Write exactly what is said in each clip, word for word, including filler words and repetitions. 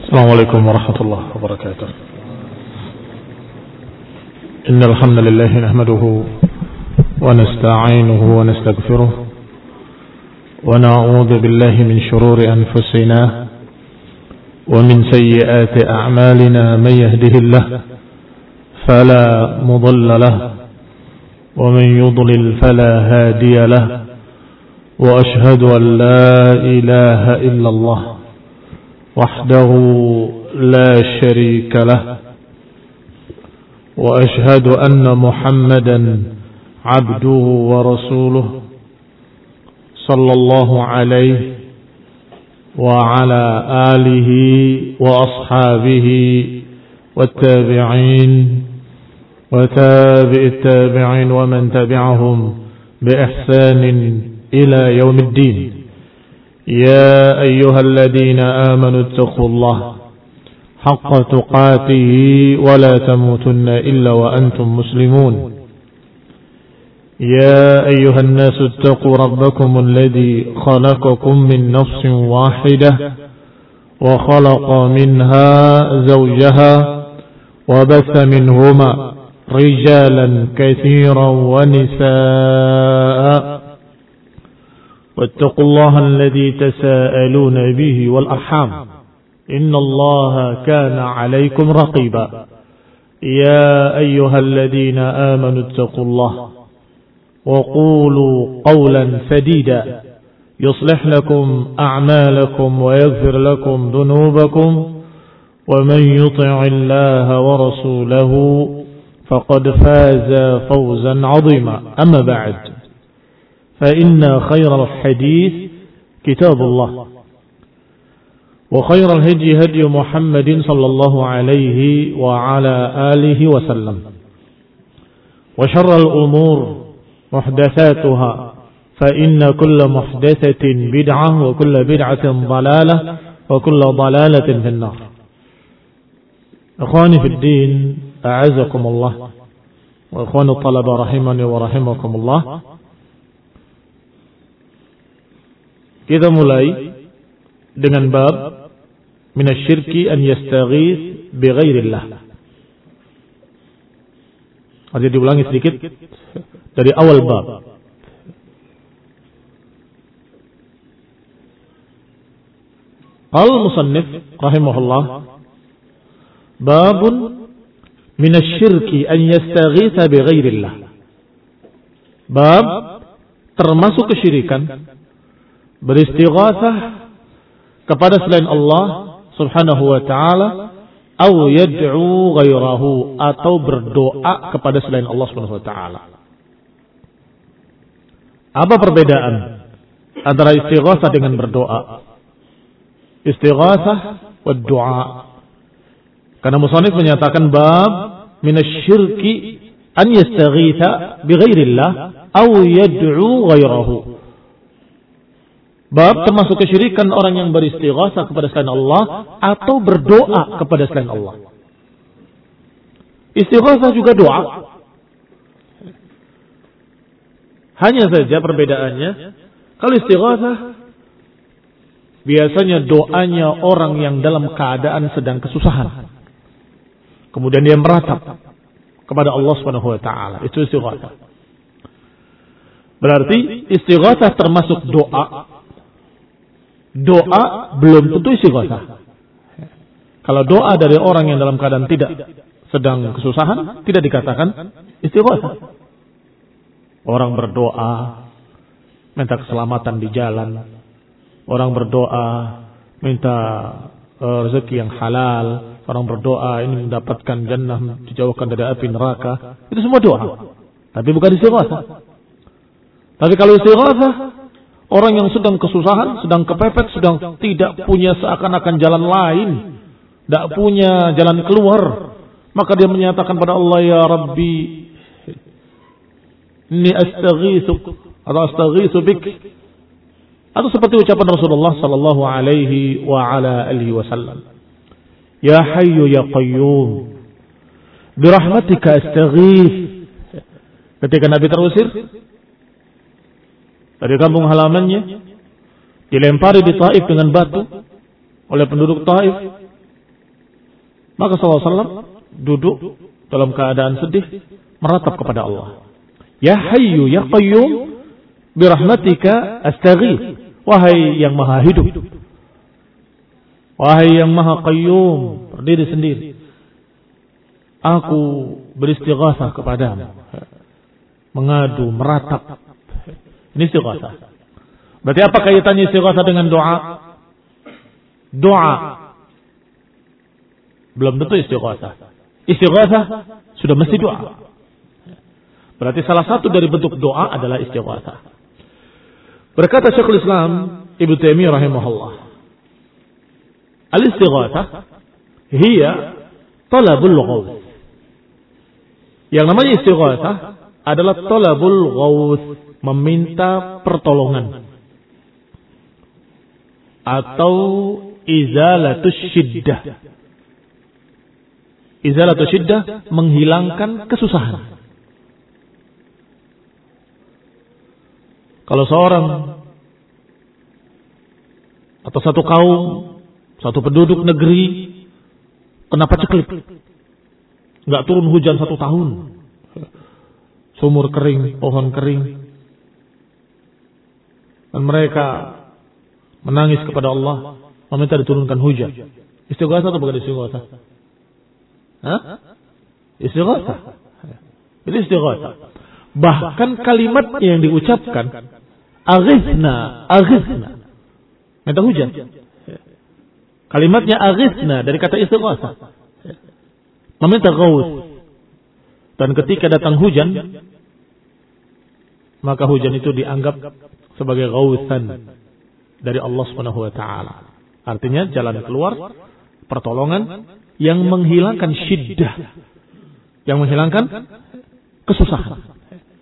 السلام عليكم ورحمة الله وبركاته. إن الحمد لله نحمده ونستعينه ونستغفره ونعوذ بالله من شرور أنفسنا ومن سيئات أعمالنا. من يهده الله فلا مضل له ومن يضلل فلا هادي له وأشهد أن لا إله إلا الله وحده لا شريك له وأشهد أن محمدا عبده ورسوله صلى الله عليه وعلى آله وأصحابه والتابعين وتابع التابعين ومن تبعهم بإحسان إلى يوم الدين. يا أيها الذين آمنوا اتقوا الله حق تقاته ولا تموتن إلا وأنتم مسلمون. يا أيها الناس اتقوا ربكم الذي خلقكم من نفس واحدة وخلق منها زوجها وبث منهما رجالا كثيرا ونساء واتقوا الله الذي تساءلون به والأرحام إن الله كان عليكم رقيبا. يا أيها الذين آمنوا اتقوا الله وقولوا قولا سديدا يصلح لكم أعمالكم ويغفر لكم ذنوبكم ومن يطع الله ورسوله فقد فاز فوزا عظيما. أما بعد فإن خير الحديث كتاب الله وخير الهدي هدي محمد صلى الله عليه وعلى آله وسلم وشر الأمور محدثاتها فإن كل محدثة بدعة وكل بدعة ضلالة وكل ضلالة في النار. إخواني في الدين أعزكم الله وإخوان الطلبة رحمني ورحمكم الله. Kita mulai dengan bab minasyirki an yastaghith bighairillah. Ada diulangi sedikit dari awal bab. Al-musannif rahimahullah, babun minasyirki an yastaghitha bighairillah. Bab termasuk kesyirikan beristighatsah kepada selain Allah subhanahu wa ta'ala, atau yad'u ghairahu, atau berdoa kepada selain Allah subhanahu wa ta'ala. Apa perbedaan antara istighatsah dengan berdoa? Istighatsah wa du'a. Karena musannif menyatakan bab minasyirki an yastaghitha bighairillah atau yad'u ghairahu. Bab termasuk kesyirikan orang yang beristighatsah kepada selain Allah atau berdoa kepada selain Allah. Istighatsah juga doa. Hanya saja perbedaannya, kalau istighatsah biasanya doanya orang yang dalam keadaan sedang kesusahan, kemudian dia meratap kepada Allah Subhanahu wa taala. Itu istighatsah. Berarti istighatsah termasuk doa. Doa belum tentu istighatsah. Kalau doa dari orang yang dalam keadaan tidak sedang kesusahan, tidak dikatakan istighatsah. Orang berdoa minta keselamatan di jalan, orang berdoa minta uh, rezeki yang halal, orang berdoa ini mendapatkan jannah, dijauhkan dari api neraka. Itu semua doa, tapi bukan istighatsah. Tapi kalau istighatsah, orang yang sedang kesusahan, sedang kepepet, sedang tidak punya seakan-akan jalan lain, tidak punya jalan keluar, maka dia menyatakan pada Allah, ya Rabbi, inni astaghitsuk atau astaghitsu bik. Atau seperti ucapan Rasulullah sallallahu alaihi wa ala alihi wasallam, ya Hayyu ya Qayyum bi rahmatika astaghits. Ketika Nabi terusir dari kampung halamannya, dilempari di Taif dengan batu oleh penduduk Taif, Maka sallallahu alaihi wasallam duduk dalam keadaan sedih, meratap kepada Allah. Ya Hayyu ya Qayyum birahmatika astaghith. Wahai yang maha hidup, wahai yang maha qayyum, berdiri sendiri, aku beristighatsah kepadamu, mengadu, meratap. Ini istighatsah. Berarti apa kaitannya istighatsah dengan doa? Doa belum tentu istighatsah. Istighatsah sudah mesti doa. Berarti salah satu dari bentuk doa adalah istighatsah. Berkata Syekhul Islam Ibnu Taimiyah rahimahullah, al-istighatsah hiya talabul ghauth. Yang namanya istighatsah adalah talabul ghauth, meminta pertolongan, atau izalatus syiddah. Izalatus syiddah, menghilangkan kesusahan. Kalau seorang atau satu kaum, satu penduduk negeri kena paceklik, nggak turun hujan satu tahun, sumur kering, pohon kering, dan mereka menangis kepada Allah, meminta diturunkan hujan. Istighatsah atau bukan istighatsah? Hah? Istighatsah. Itu istighatsah. Bahkan kalimat yang diucapkan, aghithna, aghithna, minta hujan. Kalimatnya aghithna dari kata istighatsah, meminta ghauth. Dan ketika datang hujan, maka hujan itu dianggap sebagai ghauthan dari Allah Subhanahu wa taala. Artinya jalan keluar, pertolongan yang menghilangkan syiddah, yang menghilangkan kesusahan,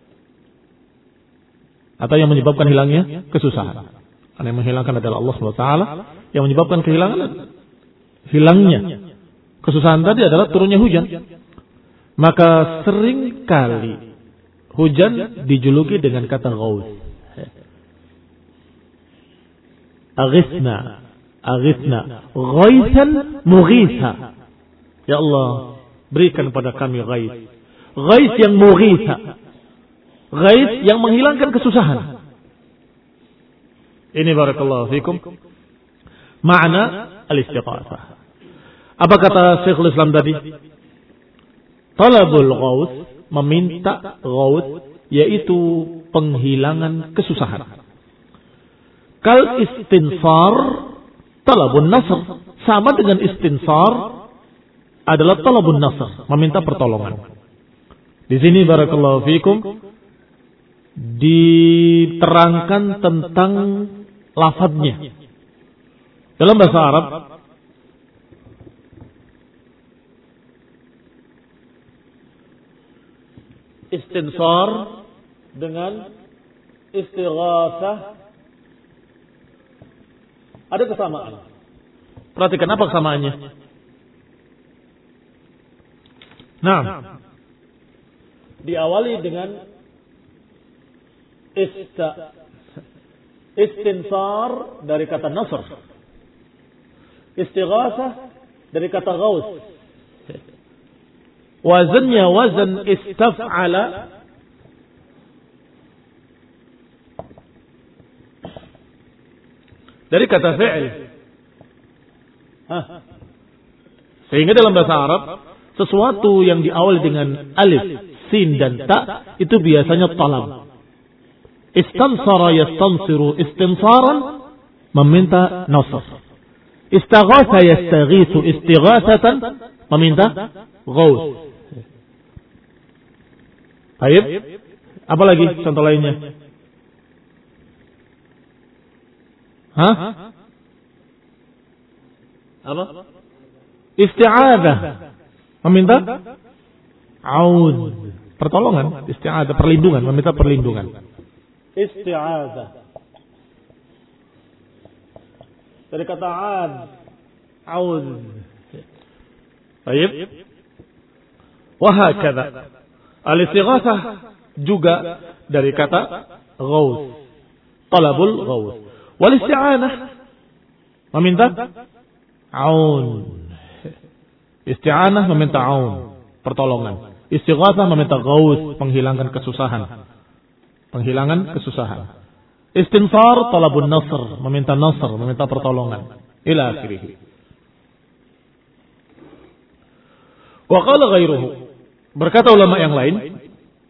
atau yang menyebabkan hilangnya kesusahan. Karena yang menghilangkan adalah Allah Subhanahu wa taala, yang menyebabkan kehilangan hilangnya kesusahan tadi adalah turunnya hujan. Maka sering kali hujan dijuluki dengan kata ghauth. Aghithna, aghithna, ghaithan mughitha. Ya Allah, berikan pada kami ghaith. Ghaith yang mughitha. Ghaith yang menghilangkan kesusahan. Ini barakallahu fikum makna al-istighatsah. Apa kata Syekhul Islam tadi? Talabul ghauth, meminta ghauth, yaitu penghilangan kesusahan. Kal istinsar talabun nasr, sama dengan istinsar adalah talabun nasr, meminta pertolongan. Di sini barakallahu fikum diterangkan tentang lafadznya. Dalam bahasa Arab istinsar dengan istighatsah ada kesamaan. Perhatikan apa kesamaannya. Nah, diawali dengan ista, istinsar dari kata nasr, istighatsah dari kata ghauth. Wazannya wazan istaf'ala, dari kata fi'il. Hah. Sehingga dalam bahasa Arab sesuatu yang diawali dengan alif, sin dan ta itu biasanya talab. Istansara yastansiru istinsaran, meminta nasr. Istaghatha yastaghithu istighathatan, meminta ghauth. Baik. Apa lagi contoh lainnya? Hah? Apa? Isti'adzah, meminta aud, pertolongan. Isti'adzah, perlindungan, meminta perlindungan. Isti'adzah dari kata ad, aud. Baik. Wahakadha. Al-istighatsah juga dari kata ghauth, talabul ghauth. Wal isti'anah, meminta aun. Isti'anah meminta aun, pertolongan. Istighatsah meminta ghaus, penghilangkan kesusahan. Penghilangan kesusahan. Istinsar talabun nasr, meminta nasr, meminta pertolongan. Ila akhirih. Wa qala ghairuhu. Berkata ulama yang lain,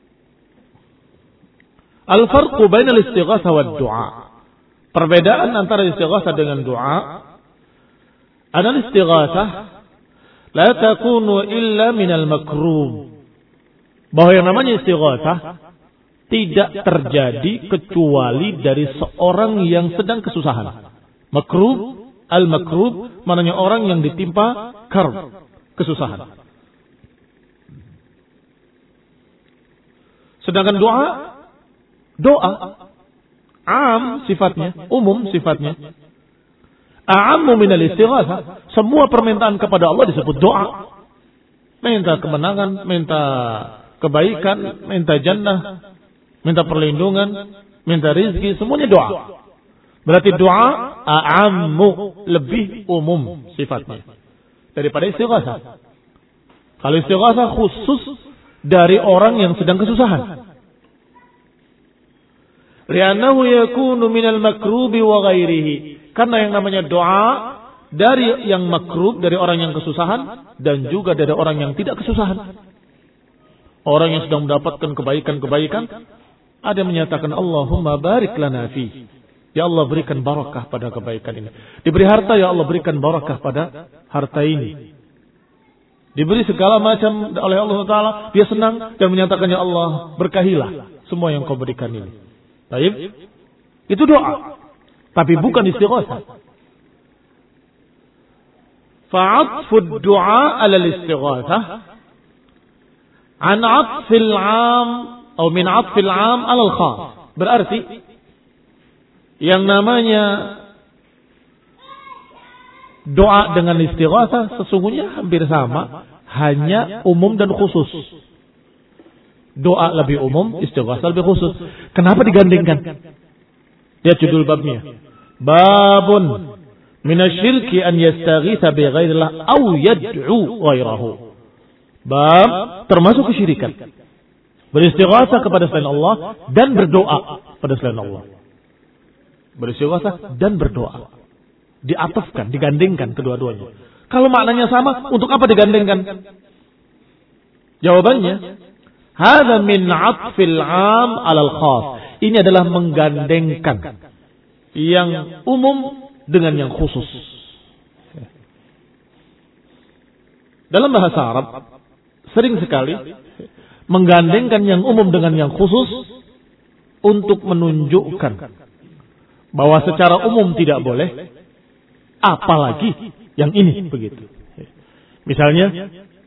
al-farqu bainal istighatsah wad du'a. Perbedaan antara istighatsah dengan doa, anal istighatsah la takunu illa minal makrub. Bahwa yang namanya istighatsah tidak terjadi kecuali dari seorang yang sedang kesusahan. Makrub, al-makrub maknanya orang yang ditimpa karb, kesusahan. Sedangkan doa, doa am sifatnya, umum sifatnya. A'ammu minal istighatsah. Semua permintaan kepada Allah disebut doa. Minta kemenangan, minta kebaikan, minta jannah, minta perlindungan, minta rizki, semuanya doa. Berarti doa a'ammu, lebih umum sifatnya daripada istighatsah. Kalau istighatsah khusus dari orang yang sedang kesusahan. Li'annahu yakunu minal makrubi wa ghairihi. Karena yang namanya doa dari yang makrub, dari orang yang kesusahan, dan juga dari orang yang tidak kesusahan. Orang yang sedang mendapatkan kebaikan-kebaikan, ada yang menyatakan Allahumma barik lana fi. Ya Allah berikan barakah pada kebaikan ini. Diberi harta, ya Allah berikan barakah pada harta ini. Diberi segala macam oleh Allah Taala, dia senang dan menyatakan ya Allah berkahilah semua yang kau berikan ini. Baik, itu doa, tapi bukan istighatsah. Fa'atfu du'a 'ala al-istighatsah an 'atfil 'am atau min 'atfil 'am 'ala al-khas. Berarti yang namanya doa dengan istighatsah sesungguhnya hampir sama, hanya umum dan khusus. Doa lebih umum, istighatsah lebih khusus. Kenapa digandingkan? Lihat judul babnya. Babun minasyirki an yastaghitsa bi ghairillah aw yad'u ghairahu. Bab termasuk kesyirikan. Beristighatsah kepada selain Allah dan berdoa pada selain Allah. Beristighatsah dan berdoa. Diatafkan, digandingkan kedua-duanya. Kalau maknanya sama, untuk apa digandingkan? Jawabannya, hadza min 'atfil 'am 'alal khas. Ini adalah menggandengkan yang umum dengan yang khusus. Dalam bahasa Arab sering sekali menggandengkan yang umum dengan yang khusus untuk menunjukkan bahwa secara umum tidak boleh, apalagi yang ini begitu. Misalnya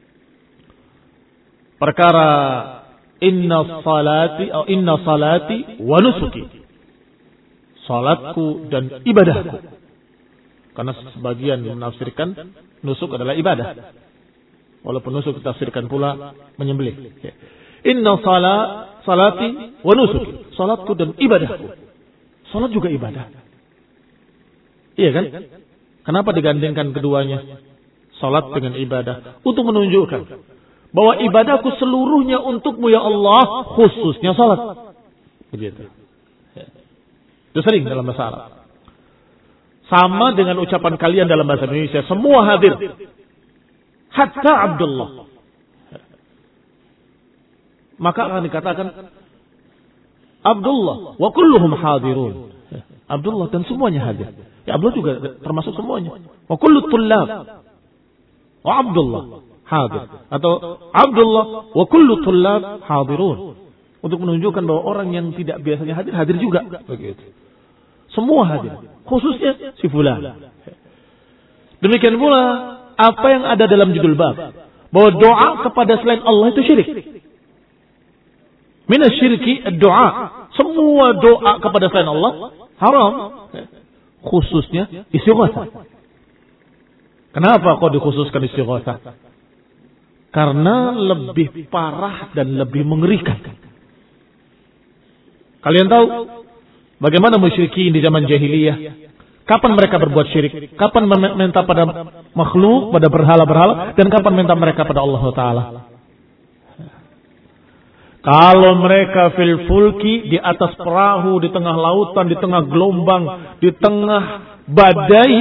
perkara inna salati atau inna salati wa nusuki, salatku dan ibadahku. Karena sebagian menafsirkan nusuk adalah ibadah, walaupun nusuk ditafsirkan pula menyembelih. Inna salat salati wa nusuki, salatku dan ibadahku. Salat juga ibadah. Iya kan? Kenapa digandengkan keduanya? Salat dengan ibadah untuk menunjukkan bahwa ibadahku seluruhnya untukmu ya Allah, khususnya salat. Begitu. Itu sering dalam bahasa Arab. Sama dengan ucapan kalian dalam bahasa Indonesia, semua hadir. Hatta Abdullah. Maka akan dikatakan Abdullah wa kulluhum hadirun. Abdullah dan semuanya hadir. Ya Abdullah juga termasuk semuanya. Wa kullu tullab wa Abdullah hadir. Atau Abdullah wa kullu tullab hadirun. Untuk menunjukkan bahwa orang yang tidak biasanya hadir, hadir juga. Begitu. Semua hadir. Khususnya si fulan. Demikian pula apa yang ada dalam judul bab. Bahwa doa kepada selain Allah itu syirik. Minasyirki doa. Semua doa kepada selain Allah haram. Khususnya istighatsah. Kenapa kok dikhususkan istighatsah? Karena lebih parah dan lebih mengerikan. Kalian tahu bagaimana musyrikin di zaman jahiliyah Kapan mereka berbuat syirik? Kapan meminta pada makhluk, pada berhala-berhala, dan kapan minta mereka pada Allah Ta'ala? Kalau mereka fil fulki, di atas perahu, di tengah lautan, di tengah gelombang, di tengah badai,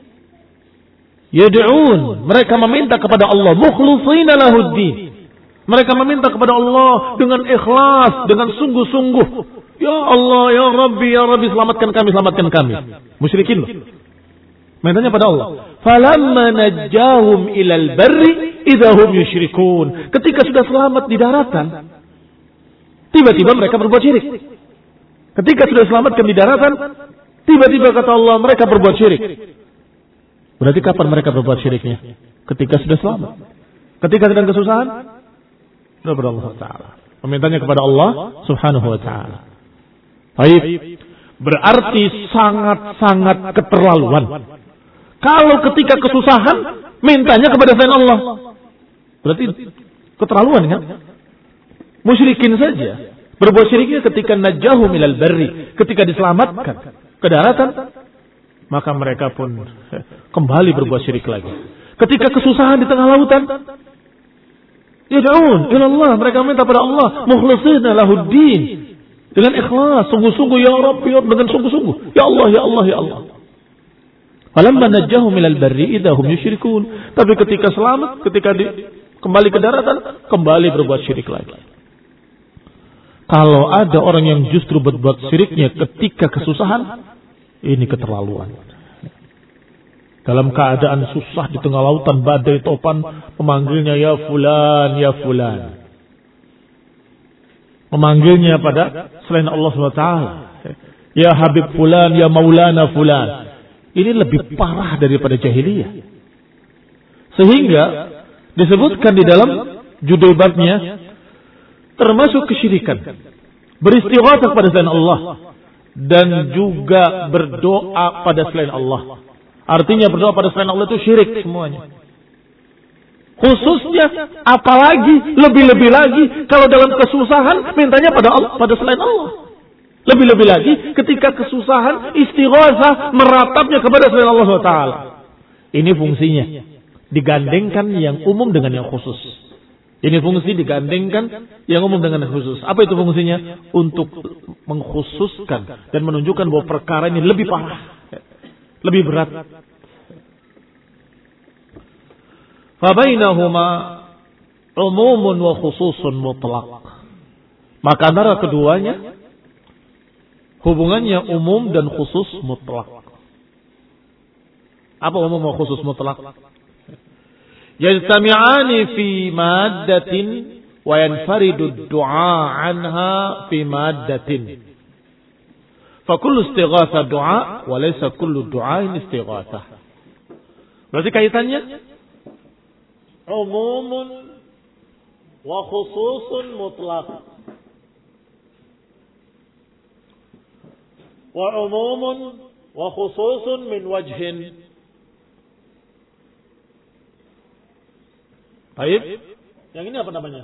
yad'un, mereka meminta kepada Allah, mukhlishina lahuddin. Mereka meminta kepada Allah dengan ikhlas, dengan sungguh-sungguh. Ya Allah, ya Rabbi, ya Rabbi, selamatkan kami, selamatkan kami. Musyrikin loh. Mintanya pada Allah. Falamma najjahum ilal barri idahum yusyrikun. Ketika sudah selamat di daratan, tiba-tiba mereka berbuat syirik. Ketika sudah selamatkan di daratan, tiba-tiba kata Allah, mereka berbuat syirik. Berarti kapan mereka berbuat syiriknya? Ketika sudah selamat. Ketika sedang kesusahan, kepada Allah Ta'ala. Memintanya kepada Allah Subhanahu Wa Ta'ala. Baik. Berarti sangat-sangat keterlaluan. Kalau ketika kesusahan, mintanya kepada selain Allah. Berarti keterlaluan kan? Musyrikin saja berbuat syiriknya ketika najahum ilal barri, ketika diselamatkan ke daratan, maka mereka pun kembali berbuat syirik lagi. Ketika kesusahan di tengah lautan, yad'un ila Allah, mereka minta pada Allah, mukhlishina lahuddin, dengan ikhlas, sungguh-sungguh, ya Rabb, ya Rabb, dengan sungguh-sungguh, ya Allah, ya Allah, ya Allah. Falamma najahum ilal barri idahum yusyrikun. Tapi ketika selamat, ketika di, kembali ke daratan, kembali berbuat syirik lagi. Kalau ada orang yang justru berbuat syiriknya ketika kesusahan, ini keterlaluan. Dalam keadaan susah di tengah lautan badai topan, memanggilnya ya fulan, ya fulan. Memanggilnya pada selain Allah subhanahu wa taala. Ya Habib fulan, ya Maulana fulan. Ini lebih parah daripada jahiliyah. Sehingga disebutkan di dalam judul babnya, termasuk kesyirikan, beristighatsah pada selain Allah, dan juga berdoa pada selain Allah. Artinya berdoa pada selain Allah itu syirik semuanya. Khususnya, apalagi, lebih-lebih lagi, kalau dalam kesusahan, mintanya pada Allah, pada selain Allah. Lebih-lebih lagi, ketika kesusahan, istighatsah, meratapnya kepada selain Allah subhanahu wa taala. Ini fungsinya. Digandengkan yang umum dengan yang khusus. Ini fungsi digandengkan yang umum dengan yang khusus. Apa itu fungsinya? Untuk mengkhususkan dan menunjukkan bahwa perkara ini lebih parah, lebih berat. Fabainahuma umumun wa khususun mutlaq. Maka antara keduanya hubungannya umum dan khusus mutlak. Apa umum dan khusus mutlak? Yajtami'ani fi maddatin wa yanfaridu du'a anha fi maddatin. Fa kullu istighatsah du'a wa laysa kullu du'ain istighatsah. Berarti kaitannya umumun wa khususun mutlak. Wa umumun wa khususun min wajhin. Baik. Yang ini apa namanya?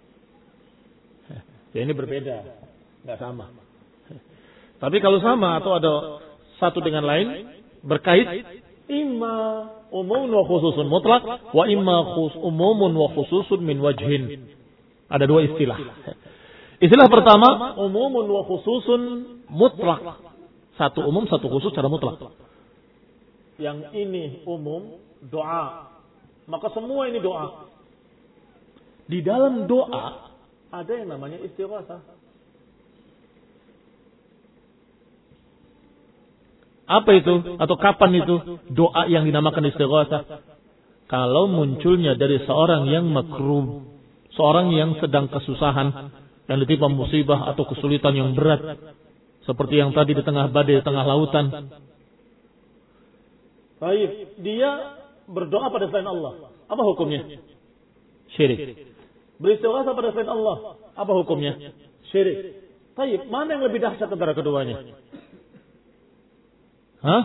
Ya ini berbeda, enggak sama. Tapi kalau sama atau ada satu dengan lain berkait, imma umumun wa khususun mutlak wa imma khus umumun wa khususun min wajhin. Ada dua istilah. Istilah pertama umumun wa khususun mutlak. Satu umum, satu khusus secara mutlak. Yang ini umum, doa. Maka semua ini doa. Di dalam doa ada yang namanya istighatsah. Apa itu? Atau kapan itu doa yang dinamakan istighatsah? Kalau munculnya dari seorang yang makruh, seorang yang sedang kesusahan, yang ditimpa musibah atau kesulitan yang berat, seperti yang tadi di tengah badai, di tengah lautan. Baik, dia berdoa pada selain Allah. Apa hukumnya? Syirik. Beristighatsah pada selain Allah. Apa hukumnya? Syirik. Baik, mana yang lebih dahsyat antara keduanya? Hah?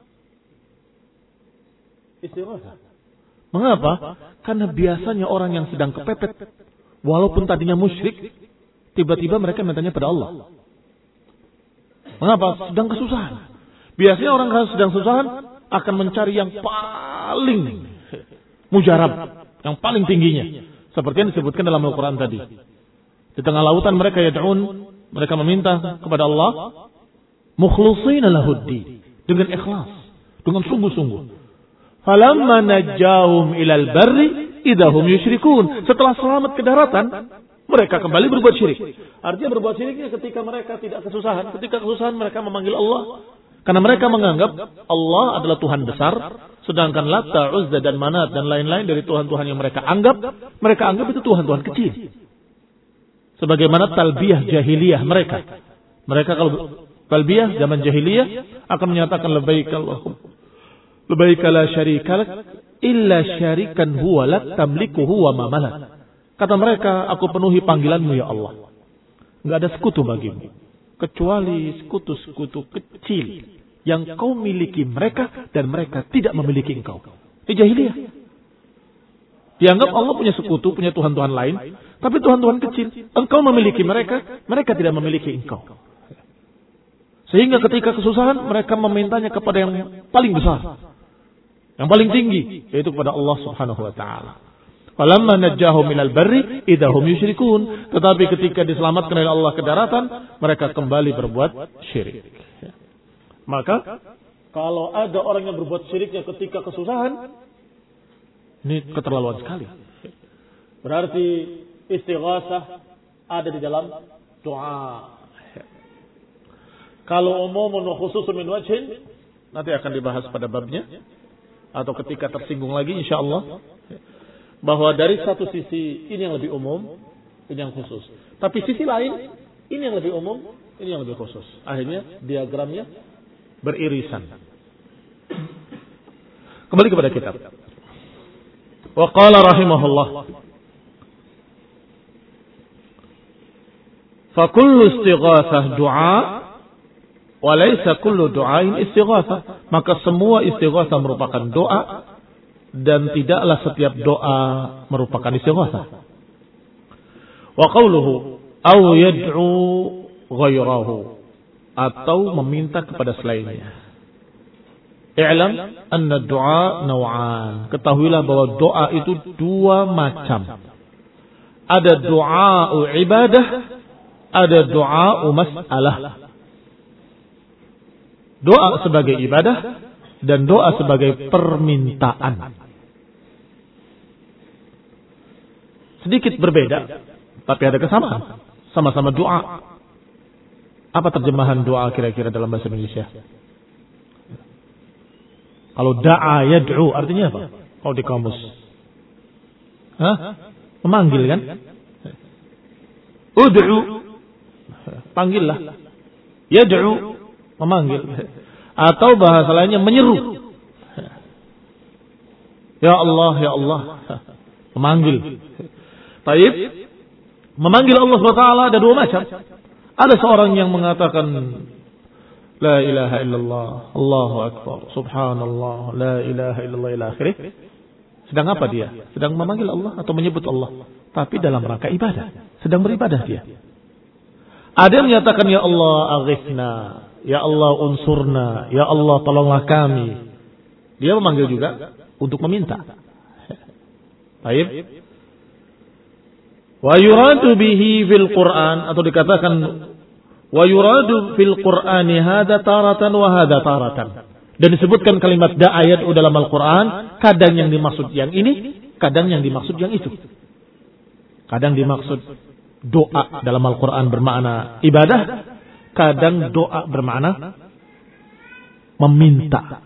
Istighatsah. Mengapa? Karena biasanya orang yang sedang kepepet, walaupun tadinya musyrik, tiba-tiba mereka mintanya pada Allah. Mengapa? Sedang kesusahan. Biasanya orang kalau sedang kesusahan akan mencari yang paling mujarab, yang paling tingginya. Seperti yang disebutkan dalam Al-Quran tadi. Di tengah lautan mereka yad'un, mereka meminta kepada Allah mukhlishina lahud-din, dengan ikhlas, dengan sungguh-sungguh. Falamma najjahum ilal barri idahum yusyrikun. Setelah selamat ke daratan, mereka kembali berbuat syirik. Artinya berbuat syiriknya ketika mereka tidak kesusahan. Ketika kesusahan mereka memanggil Allah. Karena mereka menganggap Allah adalah Tuhan besar. Sedangkan Lata, Uzza dan Manat dan lain-lain dari Tuhan-Tuhan yang mereka anggap. Mereka anggap itu Tuhan-Tuhan kecil. Sebagaimana talbiyah jahiliyah mereka. Mereka kalau talbiyah zaman jahiliyah akan menyatakan labbaik Allahumma labbaik la syarika lak illa syarikan huwa lak tamlikuhu wa ma malak. Kata mereka, aku penuhi panggilanmu ya Allah. Enggak ada sekutu bagimu kecuali sekutu-sekutu kecil yang kau miliki mereka dan mereka tidak memiliki engkau. Ini jahiliyah. Dianggap Allah punya sekutu, punya Tuhan-Tuhan lain, tapi Tuhan-Tuhan kecil. Engkau memiliki mereka, mereka tidak memiliki engkau. Sehingga ketika kesusahan, mereka memintanya kepada yang paling besar, yang paling tinggi, yaitu kepada Allah Subhanahu wa taala. Falamma najjahum minal barri idahum yusyrikun. Tetapi ketika diselamatkan oleh Allah ke daratan, mereka kembali berbuat syirik. Maka kalau ada orang yang berbuat syiriknya ketika kesusahan, ini keterlaluan sekali. Berarti istighasah ada di dalam doa. Kalau umumun wa khususun min wajhin, nanti akan dibahas pada babnya atau ketika tersinggung lagi insyaallah, bahwa dari satu sisi ini yang lebih umum, ini yang khusus. Tapi sisi lain, ini yang lebih umum, ini yang lebih khusus. Akhirnya diagramnya beririsan. Kembali kepada kitab. Wa qala rahimahullah, fa kullu istighatsah du'a wa laysa kullu du'ain istighatsah. Maka semua istighatsah merupakan doa dan tidaklah setiap doa merupakan istighatsah. Wa qawluhu aw yad'u ghairahu, atau meminta kepada selainnya. I'lam anna du'a naw'an. Ketahuilah bahwa doa itu dua macam. Ada doa ibadah, ada doa mas'alah. Doa sebagai ibadah dan doa sebagai permintaan. Sedikit berbeda, tapi ada kesamaan. Sama-sama doa. Apa terjemahan doa kira-kira dalam bahasa Indonesia? Kalau da'a yad'u artinya apa? Kalau di kamus. Hah? Memanggil kan? Ud'u, panggillah. Yad'u, memanggil. Atau bahasa lainnya menyeru. Ya Allah, ya Allah. Memanggil. Taib. Memanggil Allah subhanahu wa taala ada dua macam. Ada seorang yang mengatakan La ilaha illallah, Allahu akbar, subhanallah, la ilaha illallah ila akhirih. Sedang apa dia? Sedang memanggil Allah atau menyebut Allah, tapi dalam rangka ibadah. Sedang beribadah dia. Ada yang menyatakan ya Allah aghithna, ya Allah unsurna, ya Allah tolonglah kami. Dia memanggil juga untuk meminta. Baik. Wa yuradu bihi fil Quran, atau dikatakan wa yuradu fil Qur'ani hadza taratan wa hadza taratan. Dan disebutkan kalimat da'ayat dalam Al-Qur'an, kadang yang dimaksud yang ini, kadang yang dimaksud yang itu. Kadang dimaksud doa dalam Al-Qur'an bermakna ibadah, kadang doa bermakna meminta.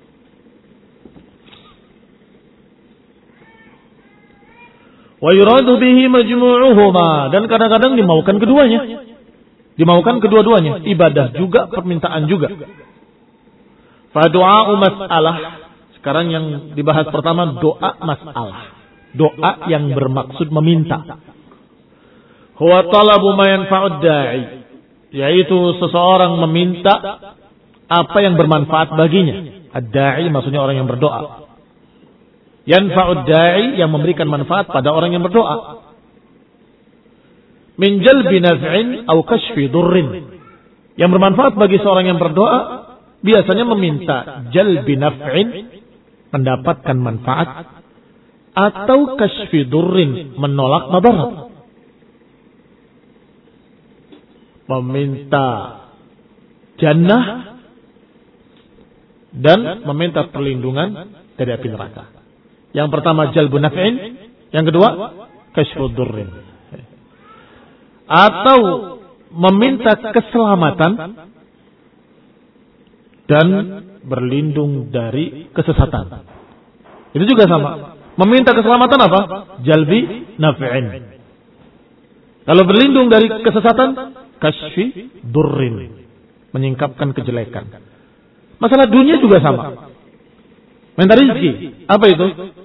Wa yuradu bihi majmu'uhuma, dan kadang-kadang dimaukan keduanya. Dimaukan kedua-duanya, ibadah juga, permintaan juga. Fa du'a'u mas'alah. Sekarang yang dibahas pertama doa mas'alah. Doa yang bermaksud meminta. Huwa talabu ma yanfa'ud da'i, yaitu seseorang meminta apa yang bermanfaat baginya. Ad-da'i maksudnya orang yang berdoa. Yanfa'ud da'i, yang memberikan manfaat pada orang yang berdoa. Min jalbi naf'in au kashfi durrin, yang bermanfaat bagi seorang yang berdoa biasanya meminta jalbi naf'in, mendapatkan manfaat, atau kashfi durrin, menolak madarat. Meminta jannah dan meminta perlindungan dari api neraka. Yang pertama jalbu naf'in, yang kedua kashfu durrin. Atau meminta keselamatan dan berlindung dari kesesatan. Itu juga sama. Meminta keselamatan apa? Jalbi naf'in. Kalau berlindung dari kesesatan, kashfi durrin, menyingkapkan kejelekan. Masalah dunia juga sama. Minta rezeki, apa itu?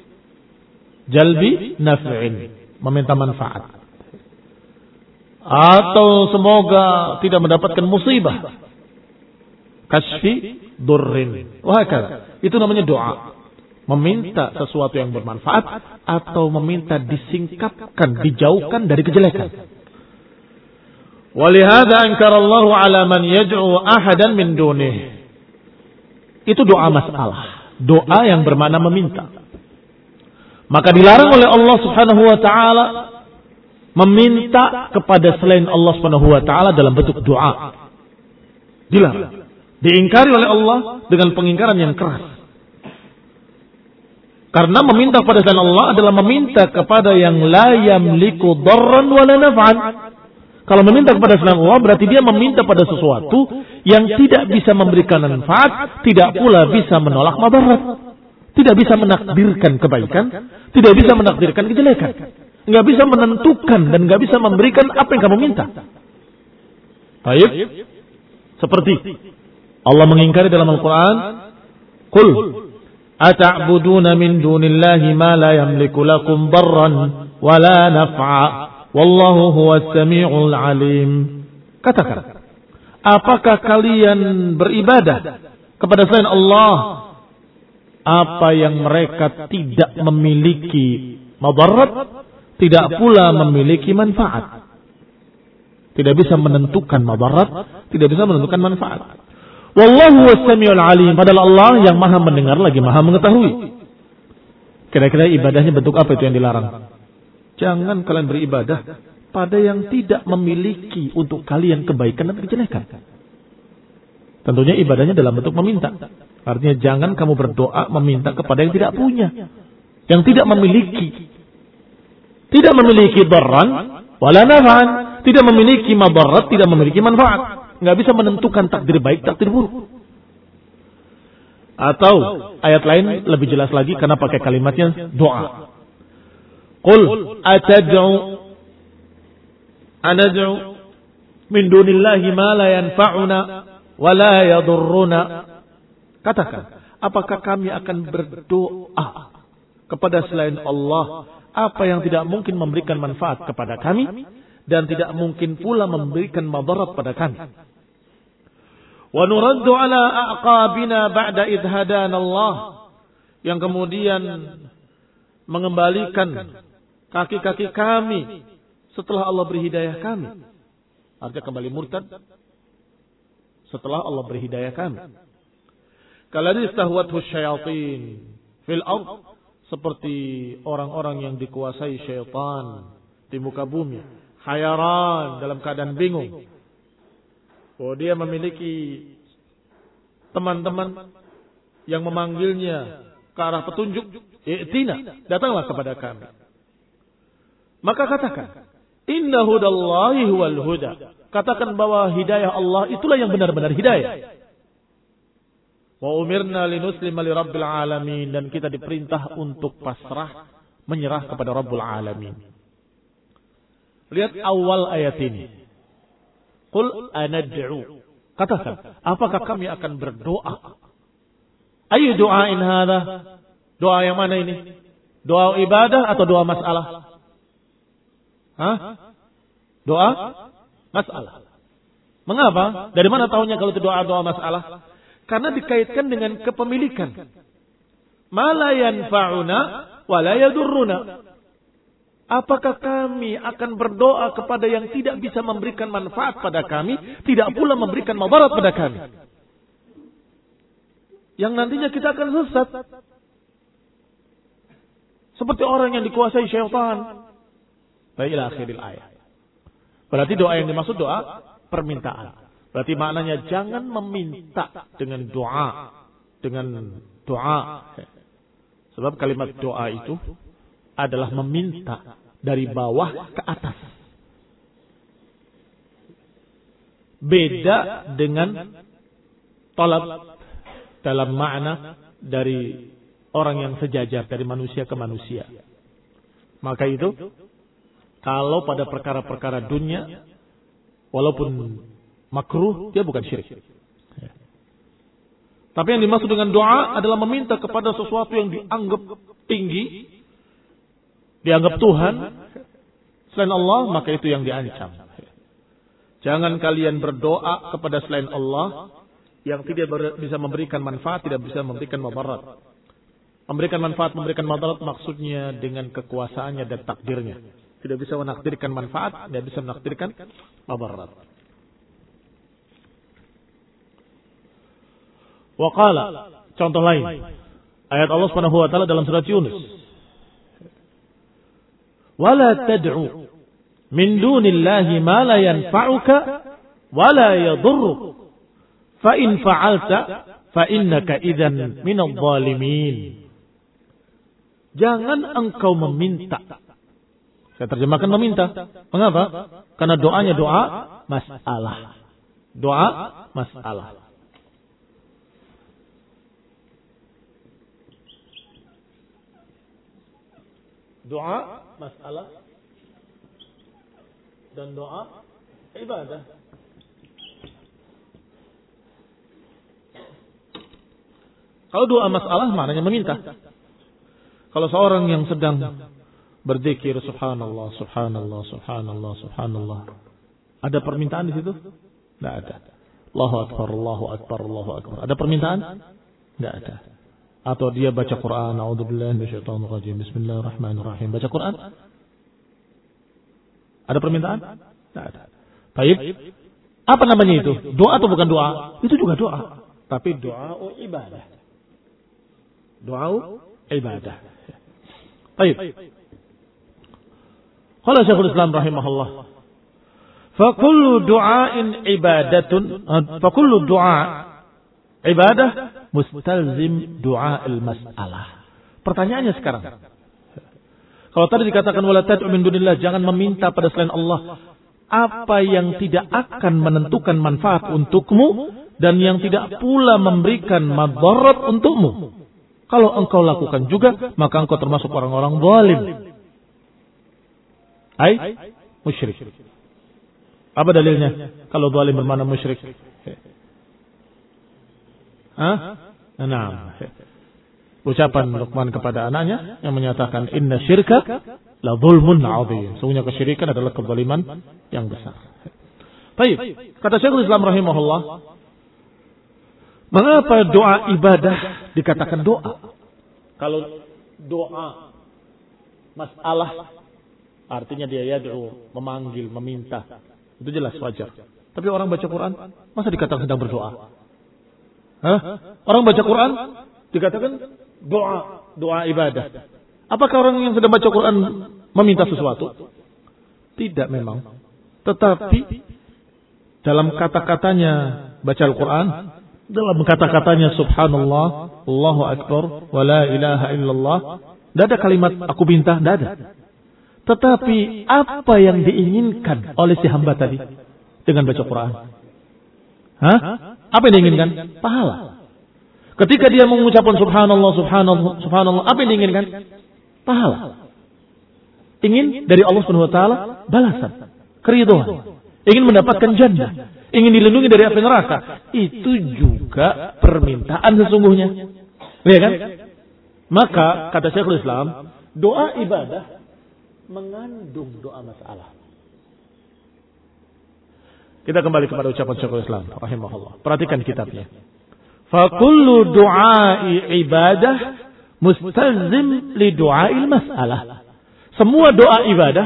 Jalbi naf'in, meminta manfaat. Atau semoga tidak mendapatkan musibah, kashfi durrin. Wah, itu namanya doa. Meminta sesuatu yang bermanfaat atau meminta disingkapkan, dijauhkan dari kejelekan. Walihada ankara Allah ala man yad'u ahadan min dunih. Itu doa masalah, doa yang bermakna meminta. Maka dilarang oleh Allah Subhanahu wa taala meminta kepada selain Allah Subhanahu wa taala dalam bentuk doa. Dilarang. Diingkari oleh Allah dengan pengingkaran yang keras. Karena meminta kepada selain Allah adalah meminta kepada yang la yamliku darran wala naf'an. Kalau meminta kepada selain Allah berarti dia meminta pada sesuatu yang tidak bisa memberikan manfaat, tidak pula bisa menolak madarat, tidak bisa menakdirkan kebaikan, tidak bisa menakdirkan kejelekan, nggak bisa menentukan dan nggak bisa memberikan apa yang kamu minta. Baik, seperti Allah mengingkari dalam Al-Quran, "Qul ata'buduna min dunillahi ma la yamliku lakum darran wa la naf'a wallahu huwas sami'ul alim." Katakan, apakah kalian beribadah kepada selain Allah apa yang mereka tidak memiliki madarat, tidak pula memiliki manfaat? Tidak bisa menentukan madarat, tidak bisa menentukan manfaat. Wallahu was-sami'ul alim. Padahal Allah yang maha mendengar lagi maha mengetahui. Kira-kira ibadahnya bentuk apa itu yang dilarang? Jangan kalian beribadah pada yang tidak memiliki untuk kalian kebaikan dan kejelekan. Tentunya ibadahnya dalam bentuk meminta. Artinya jangan kamu berdoa meminta kepada yang tidak punya, yang tidak memiliki. Tidak memiliki darran wala naf'an, tidak memiliki madarat, tidak memiliki manfaat. Nggak bisa menentukan takdir baik, takdir buruk. Atau ayat lain lebih jelas lagi karena pakai kalimatnya doa. Qul atad'u anad'u min dunillahi ma la yanfa'una wa la yadurruna. Katakan, apakah kami akan berdoa kepada selain Allah apa yang tidak mungkin memberikan manfaat kepada kami dan tidak mungkin pula memberikan madarat pada kami? Wa nuraddu ala aqabina ba'da idh hadana Allah, yang kemudian mengembalikan kaki-kaki kami setelah Allah beri hidayah kami. Artinya kembali murtad setelah Allah beri hidayah kami. Kalladzi istahwathu syayatin fil ard, seperti orang-orang yang dikuasai syaitan di muka bumi, hayaran, dalam keadaan bingung. Oh, dia memiliki teman-teman yang memanggilnya ke arah petunjuk. I'tina, datanglah kepada kami. Maka katakan, inna hudallahi huwal huda. Katakan bahwa hidayah Allah itulah yang benar-benar hidayah. Wa umirna linuslima li rabbil alamin, dan kita diperintah untuk pasrah, menyerah kepada Rabbul Alamin. Lihat awal ayat ini. Qul anad'u. Katakan, apakah kami akan berdoa? Ayu du'ain hadha? Doa yang mana ini? Doa ibadah atau doa masalah? Hah? Doa masalah. Mengapa? Dari mana tahunya kalau itu doa-doa masalah? Karena dikaitkan dengan kepemilikan. Ma la yanfa'una wa la yadurruna. Apakah kami akan berdoa kepada yang tidak bisa memberikan manfaat pada kami, tidak pula memberikan madarat pada kami? yang nantinya kita akan sesat. Seperti orang yang dikuasai syaitan. Baiklah akhiril ayat. Berarti doa yang dimaksud doa permintaan. Berarti maknanya jangan meminta dengan doa. Dengan doa. Sebab kalimat doa itu adalah meminta dari bawah ke atas. Beda dengan talab dalam makna dari orang yang sejajar, dari manusia ke manusia. Maka itu, kalau pada perkara-perkara dunia, walaupun makruh, dia bukan syirik. Tapi yang dimaksud dengan doa adalah meminta kepada sesuatu yang dianggap tinggi, dianggap Tuhan, selain Allah, maka itu yang diancam. Jangan kalian berdoa kepada selain Allah, yang tidak bisa memberikan manfaat, tidak bisa memberikan mudarat. Memberikan manfaat, memberikan mudarat maksudnya dengan kekuasaannya dan takdirnya. Tidak bisa menakdirkan manfaat, tidak bisa menakdirkan mudarat. Wa qala, contoh lain, ayat Allah Subhanahu wa taala dalam surat Yunus. Wala tad'u min dunillahi ma la yanfa'uka wa la yadhurruk. Fa in fa'alta fa innaka idzan minadh dhalimin. Jangan engkau meminta. Saya terjemahkan meminta. Mengapa? Karena doanya doa masalah. Doa masalah. Doa masalah dan doa ibadah. Kalau doa masalah maknanya meminta. Kalau seorang yang sedang berzikir subhanallah, subhanallah, subhanallah, subhanallah, ada permintaan di situ? Tidak ada. Allahu akbar, Allahu akbar, Allahu akbar. Ada permintaan? Tidak ada. Atau dia baca Quran, a'udzubillahi minasyaitonir rajim, bismillahirrahmanirrahim. Baca Quran? Ada permintaan? Tidak ada. Baik. Apa namanya itu? Doa atau bukan doa? Itu juga doa. Tapi doa ibadah. Doa ibadah. Baik. Qala Syekhul Islam rahimahullah. Fa kullu du'ain ibadatun, fa kullu du'a ibadah mustalzim du'a al-mas'alah. Pertanyaannya sekarang. Kalau tadi dikatakan wala tad'u min dunillah, jangan meminta pada selain Allah apa yang tidak akan menentukan manfaat untukmu dan yang tidak pula memberikan madarat untukmu. Kalau engkau lakukan juga, maka engkau termasuk orang-orang zalim. Ai musyrik. Apa dalilnya? Kalau zalim bermakna musyrik. Hah? Nah. Ucapan Luqman kepada anaknya yang menyatakan inna syirka la zulmun 'adzim. Sungguhnya kesyirikan adalah kezaliman yang besar. Baik, kata Syekhul Islam rahimahullah, mengapa doa ibadah dikatakan doa? Kalau doa masalah artinya dia yad'u, memanggil, meminta. Itu jelas wajar. Tapi orang baca Quran masa dikatakan sedang berdoa? Hah? Orang baca Quran dikatakan doa, doa ibadah. Apakah orang yang sedang baca Quran meminta sesuatu? Tidak memang. Tetapi dalam kata-katanya baca Al-Quran, dalam kata-katanya subhanallah, Allahu akbar, wa la ilaha illallah, tidak ada kalimat aku minta, tidak ada. Tetapi apa yang diinginkan oleh si hamba tadi dengan baca Quran? Hah? Apa yang diinginkan? Pahala. Ketika dia mengucapkan subhanallah, subhanallah, subhanallah, apa yang diinginkan? Pahala. Ingin dari Allah Subhanahu wa taala balasan, keridhaan. Ingin mendapatkan jannah, ingin dilindungi dari api neraka. Itu juga permintaan sesungguhnya. Ya kan? Maka kata Syekhul Islam, doa ibadah mengandung doa masalah. Kita kembali kepada ucapan Syekhul Islam rahimahullah. Perhatikan kitabnya. Fa kullu du'ai ibadah mustalzim li du'ail mas'alah. Semua doa ibadah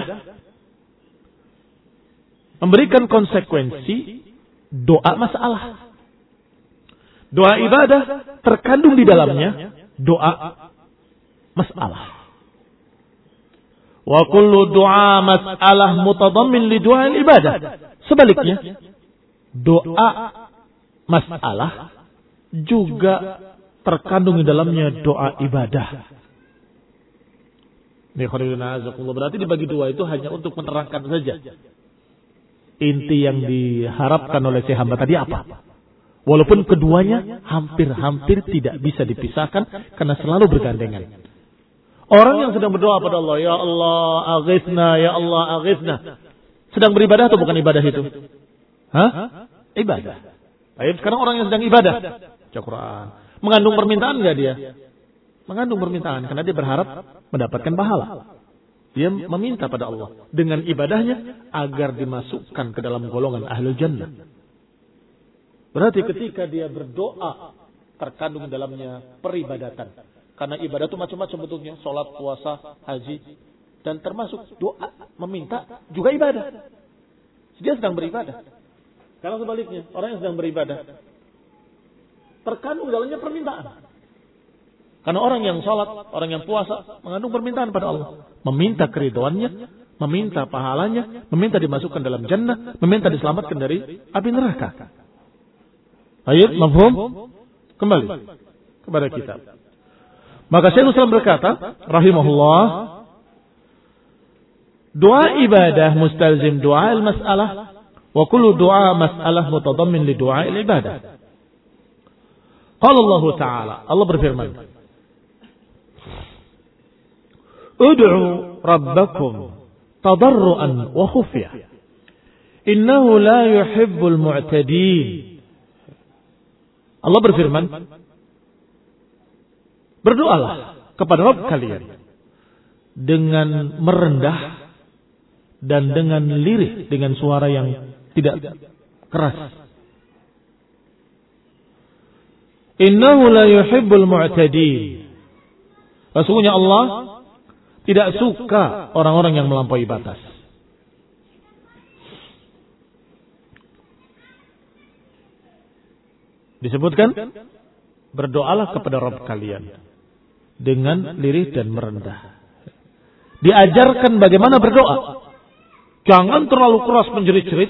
memberikan konsekuensi doa masalah. Doa ibadah terkandung di dalamnya doa masalah. Wa kullu doa masalah mutadammin li doa ibadah. Sebaliknya, doa masalah juga terkandung di dalamnya doa ibadah. Berarti dibagi dua itu hanya untuk menerangkan saja inti yang diharapkan oleh si hamba tadi apa. Walaupun keduanya hampir-hampir tidak bisa dipisahkan karena selalu bergandengan. Orang yang sedang berdoa pada Allah, ya Allah aghithna, ya Allah aghithna, sedang beribadah atau bukan ibadah itu? Hah? Ibadah. Baik, sekarang orang yang sedang ibadah, baca Quran, mengandung permintaan enggak dia? Mengandung permintaan karena dia berharap mendapatkan pahala. Dia meminta pada Allah dengan ibadahnya agar dimasukkan ke dalam golongan ahlul jannah. Berarti ketika dia berdoa terkandung dalamnya peribadatan. Karena ibadah itu macam-macam bentuknya. Sholat, puasa, haji. Dan termasuk doa, meminta juga ibadah. Dia sedang beribadah. Karena sebaliknya, orang yang sedang beribadah terkandung dalamnya permintaan. Karena orang yang sholat, orang yang puasa mengandung permintaan pada Allah. Meminta keridhoannya, meminta pahalanya, meminta dimasukkan dalam jannah, meminta diselamatkan dari api neraka. Ayat mafhum? Kembali kepada kitab. Maka Syekhul Islam berkata, rahimahullah, doa ibadah mustalzim doa al-mas'alah, wa kullu doa mas'alah mutadammin li doa al-ibadah. Qala Allah Ta'ala, Allah berfirman, Ud'u rabbakum tadarruan wa khufyah, innahu la yuhibbul mu'tadin. Allah berfirman, berdoalah kepada Rabb kalian dengan merendah dan dengan lirih, dengan suara yang tidak keras. Innahu la yuhibbul mu'tadin. Sesungguhnya Allah tidak suka orang-orang yang melampaui batas. Disebutkan, berdoalah kepada Rabb kalian dengan lirih dan merendah. Diajarkan bagaimana berdoa. Jangan terlalu keras menjerit-jerit.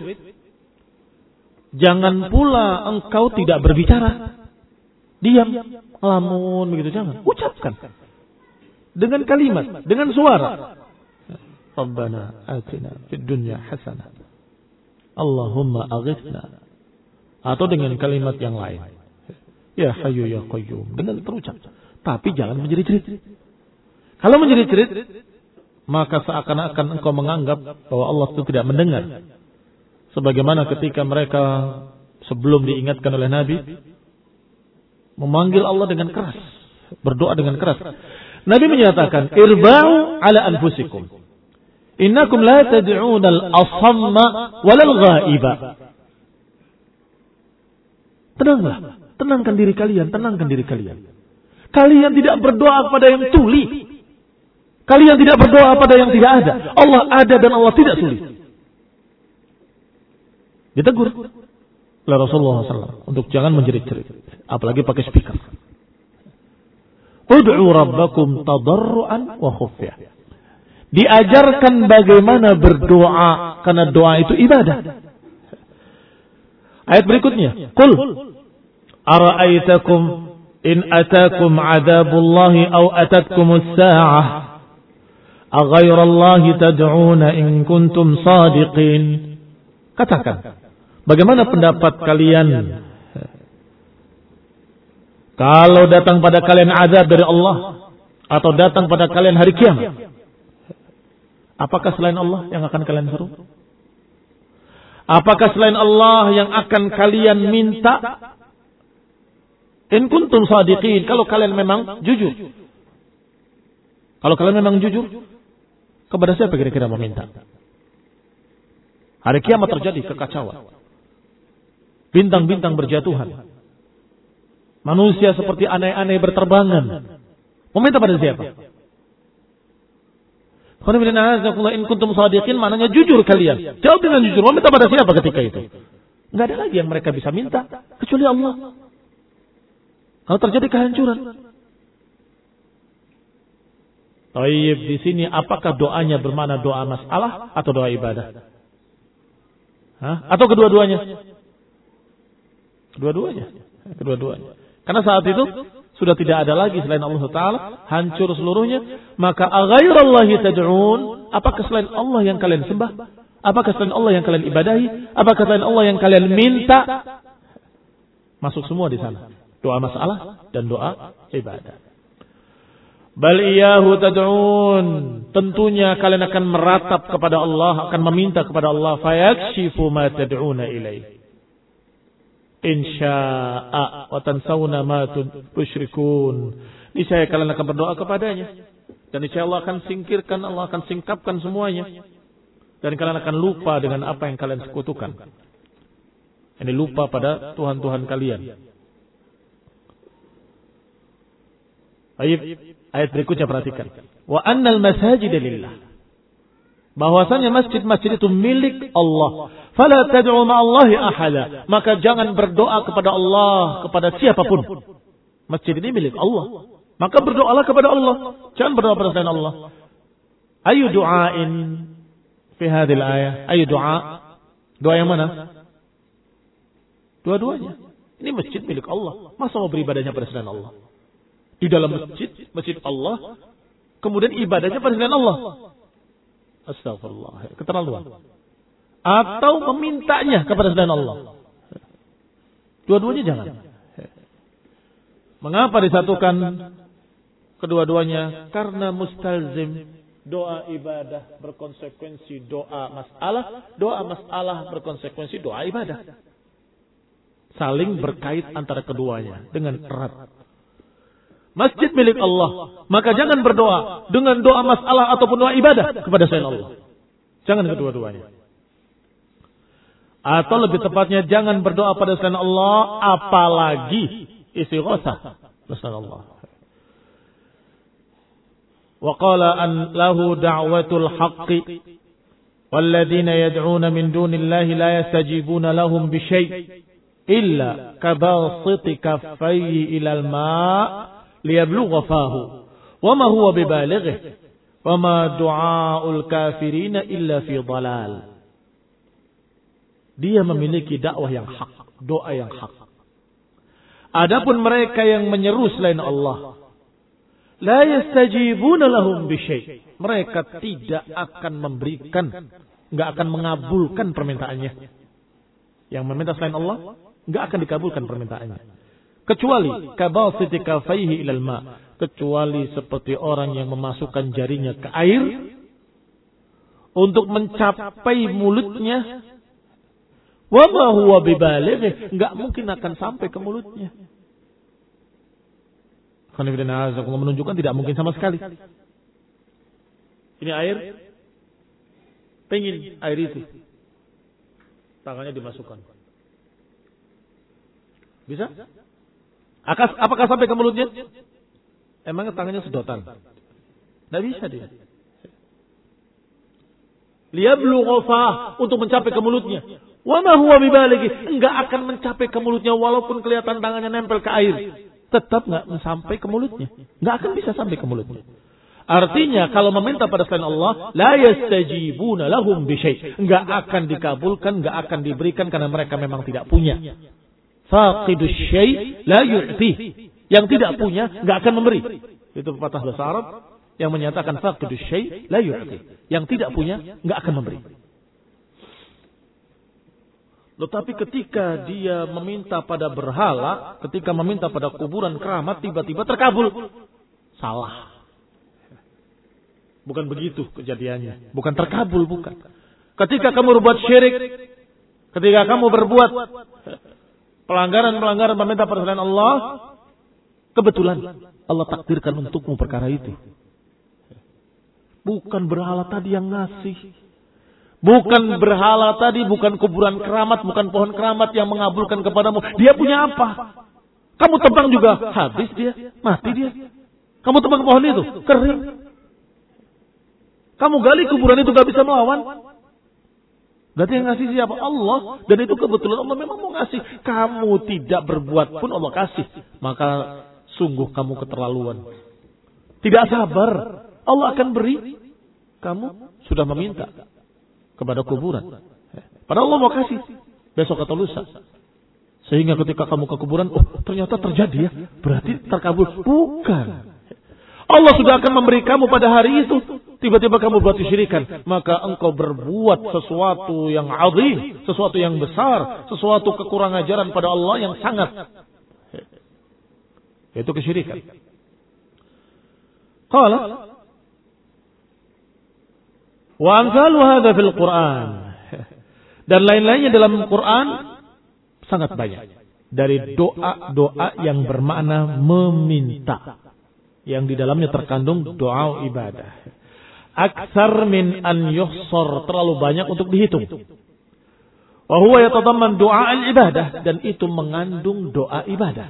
Jangan pula engkau tidak berbicara. Diam, ngelamun begitu, jangan. Ucapkan dengan kalimat, dengan suara. Rabbana atina fid dunya hasanah. Allahumma aghithna. Atau dengan kalimat yang lain. Ya Hayyu ya Qayyum. Dengan terucap. Tapi jangan menjerit-jerit. Kalau menjerit-jerit, maka seakan-akan engkau menganggap bahwa Allah itu tidak mendengar. Sebagaimana ketika mereka sebelum diingatkan oleh Nabi, memanggil Allah dengan keras. Berdoa dengan keras. Nabi menyatakan, Irba'u ala anfusikum. Innakum la tad'una al-asamma walal ghaiba. Tenanglah, tenangkan diri kalian, tenangkan diri kalian. Kalian tidak berdoa kepada yang tuli. Kalian tidak berdoa pada yang tidak ada. Allah ada dan Allah tidak tuli. Ditegur oleh Rasulullah shallallahu alaihi wasallam untuk jangan menjerit-jerit, apalagi pakai speaker. Ud'u rabbakum tadarruan wa khufyah. Diajarkan bagaimana berdoa karena doa itu ibadah. Ayat berikutnya, Qul ara'aitakum in atakum 'adzabullahi aw atatkumus sa'ah aghairallahi tad'una in kuntum shadiqin. Katakan, bagaimana pendapat kalian kalau datang pada kalian azab dari Allah atau datang pada kalian hari kiamat? Apakah selain Allah yang akan kalian seru? Apakah selain Allah yang akan kalian minta? In kuntum shadiqin, kalau kalian memang jujur. Kalau kalian memang jujur, kepada siapa kira-kira meminta? Hari kiamat terjadi kekacauan. Bintang-bintang berjatuhan. Manusia seperti aneh-aneh berterbangan. Meminta pada siapa? In kuntum shadiqin maknanya jujur kalian. Jawab dengan jujur. Meminta pada siapa ketika itu? Enggak ada lagi yang mereka bisa minta kecuali Allah. Kalau terjadi kehancuran. Taib, di sini apakah doanya bermakna doa masalah atau doa ibadah? Hah? Atau kedua-duanya? Kedua-duanya. Kedua-duanya. Karena saat itu sudah tidak ada lagi selain Allah Taala, hancur seluruhnya. Maka aghairallahi tad'un, apakah selain Allah yang kalian sembah? Apakah selain Allah yang kalian ibadahi? Apakah selain Allah yang kalian minta? Masuk semua di sana. Doa masalah dan doa ibadah. Bal iyyahu tad'un, tentunya kalian akan meratap kepada Allah, akan meminta kepada Allah, fayakshifu ma tad'una ilaih. Insya'a wa tansawna ma tusyrikun. Niscaya kalian akan berdoa kepadanya dan insyaallah akan singkirkan, Allah akan singkapkan semuanya. Dan kalian akan lupa dengan apa yang kalian sekutukan. Ini lupa pada Tuhan-Tuhan kalian. Ayat, ayat berikutnya perhatikan. Wa annal masajid lillah. Bahwasanya masjid-masjid itu milik Allah. Fala tad'u ma'allahi ahada. Maka jangan berdoa kepada Allah, kepada siapapun. Masjid ini milik Allah. Maka berdoalah kepada Allah. Jangan berdoa kepada selain Allah. Ayu du'ain fi hadhil ayah. Ayu doa. Doa yang mana? Dua-duanya. Ini masjid milik Allah. Masa mau beribadahnya pada selain Allah? Di dalam masjid, masjid Allah, kemudian ibadahnya pada selain Allah. Astagfirullah. Keterlaluan. Atau memintanya kepada selain Allah. Dua-duanya jangan. Mengapa disatukan kedua-duanya? Karena mustalzim. Doa ibadah berkonsekuensi doa masalah. Doa masalah berkonsekuensi doa ibadah. Saling berkait antara keduanya dengan erat. Masjid milik Allah. Maka jangan berdoa dengan doa masalah ataupun doa ibadah kepada selain Allah. Jangan kedua-duanya. Atau lebih tepatnya jangan berdoa pada selain Allah apalagi istighatsah bersama Allah. Wa qala an lahu da'watul haqqi walladzina yad'una min dunillahi la yastajibuna lahum bi syai' illa kabasiti kaffayhi ilal ma' liyablugha fahu wa ma huwa bibalighi wa ma du'aul kafirin illa fi dhalal. Dia memiliki dakwah yang hak, doa yang hak. Adapun mereka yang menyeru selain Allah, la yastajibuna lahum bi syai'. Mereka tidak akan memberikan, enggak akan mengabulkan permintaannya. Yang meminta selain Allah enggak akan dikabulkan permintaannya. Kecuali kabasiti kafaihi ilal ma, kecuali seperti orang yang memasukkan jarinya ke air untuk mencapai mulutnya. Wa ma huwa bibaligh, enggak mungkin akan sampai ke mulutnya. Karena menunjukkan tidak mungkin sama sekali. Ini air, pengen air itu, tangannya dimasukkan. Bisa? Akas, apakah sampai ke mulutnya? Emangnya tangannya sedotan? Tidak bisa dia. Liyablugha fah, untuk mencapai ke mulutnya. Wa ma huwa bibalighi, enggak akan mencapai ke mulutnya walaupun kelihatan tangannya nempel ke air. Tetap enggak sampai ke mulutnya. Enggak akan bisa sampai ke mulutnya. Artinya kalau meminta pada selain Allah, la yastajibuna lahum bi syai', enggak akan dikabulkan, enggak akan diberikan karena mereka memang tidak punya. Faqidus syai' la yu'ti. Yang tidak punya enggak akan memberi. Itu pepatah bahasa Arab yang menyatakan faqidus syai' la yu'ti. Yang tidak punya enggak akan memberi. Tetapi ketika dia meminta pada berhala, ketika meminta pada kuburan keramat, tiba-tiba terkabul. Salah. Bukan begitu kejadiannya. Bukan terkabul, bukan. Ketika kamu berbuat syirik, ketika kamu berbuat pelanggaran-pelanggaran meminta pada selain Allah, kebetulan Allah takdirkan untukmu perkara itu. Bukan berhala tadi yang ngasih. Bukan berhala tadi, bukan kuburan keramat, bukan pohon keramat yang mengabulkan kepadamu. Dia punya apa? Kamu tebang juga, habis dia, mati dia. Kamu tebang pohon itu, kering. Kamu gali kuburan itu gak bisa melawan. Berarti yang ngasih siapa? Allah. Dan itu kebetulan Allah memang mau ngasih. Kamu tidak berbuat pun Allah kasih. Maka sungguh kamu keterlaluan. Tidak sabar. Allah akan beri. Kamu sudah meminta kepada kuburan. Padahal Allah mau kasih besok atau lusa. Sehingga ketika kamu ke kuburan, oh ternyata terjadi ya. Berarti terkabul. Bukan. Allah sudah akan memberi kamu pada hari itu. Tiba-tiba kamu buat kesyirikan. Maka engkau berbuat sesuatu yang azim. Sesuatu yang besar. Sesuatu kekurangan ajaran pada Allah yang sangat. Yaitu kesyirikan. Qala. Wa amsalu hadha fil Qur'an. Dan lain-lainnya dalam Quran sangat banyak. Dari doa-doa yang bermakna meminta. Yang di dalamnya terkandung doa ibadah. Aksar min an yuhsar. Terlalu banyak untuk dihitung. Wa huwa yatadamman doa al-ibadah. Dan itu mengandung doa ibadah.